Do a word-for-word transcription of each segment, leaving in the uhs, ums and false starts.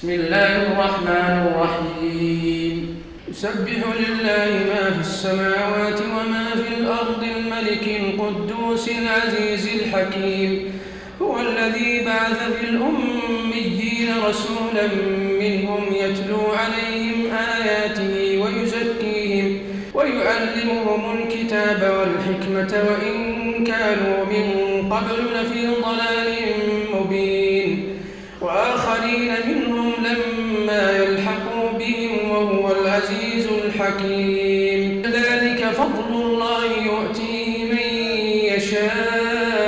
بسم الله الرحمن الرحيم يسبح لله ما في السماوات وما في الأرض الملك القدوس العزيز الحكيم هو الذي بعث في الأميين رسولا منهم يتلو عليهم آياته ويزكيهم ويعلمهم الكتاب والحكمة وإن كانوا من قبل لفي ضلال مبين وآخرين منهم لما يلحقوا بهم وهو العزيز الحكيم ذلك فضل الله يؤتيه من يشاء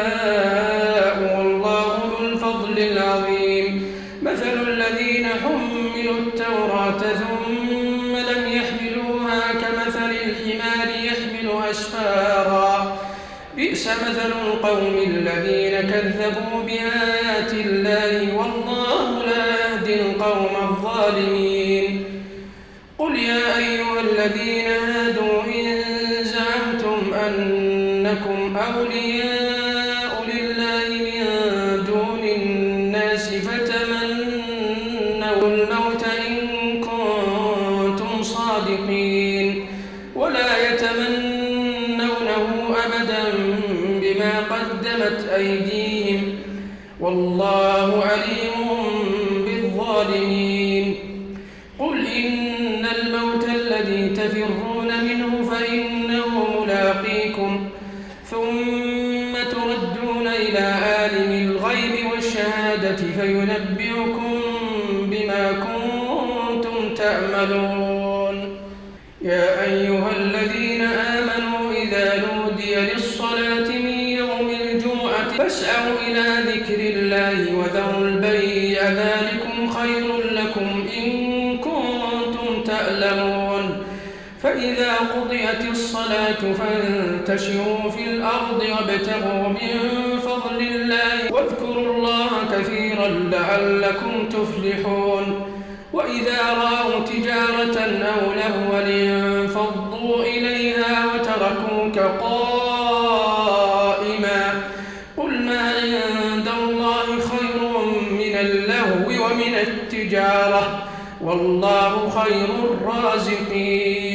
والله ذو الفضل العظيم مثل الذين حملوا التوراة ثم لم يحملوها كمثل الحمار يحمل أسفارا بئس مثل القوم الذين كذبوا بآيات الله والله لا يهدي القوم الظالمين قل يا أيها الذين هادوا إن زعمتم أنكم أولياء لله من دون الناس فتمنوا الموت إن كنتم صادقين ولا يتمنونه أبدا بما قدمت أيديهم والله عليم بالظالمين قل إن الموت الذي تفرون منه فإنه ملاقيكم ثم تردون إلى عالم الغيب والشهادة فينبئكم بما كنتم تعملون يا أيها الذين آمنوا إذا نودي للصلاة من يوم الجمعة فاسعوا إلى ذكر الله وذروا البيع ذلكم خير لكم إن كنتم تعلمون فإذا قضيت الصلاة فانتشروا في الأرض وابتغوا من فضل الله واذكروا الله كثيرا لعلكم تفلحون وإذا رأوا تجارة أو لهوا انفضوا إليها وتركوك قائما قل ما عند الله خير من اللهو ومن التجارة والله خير الرازقين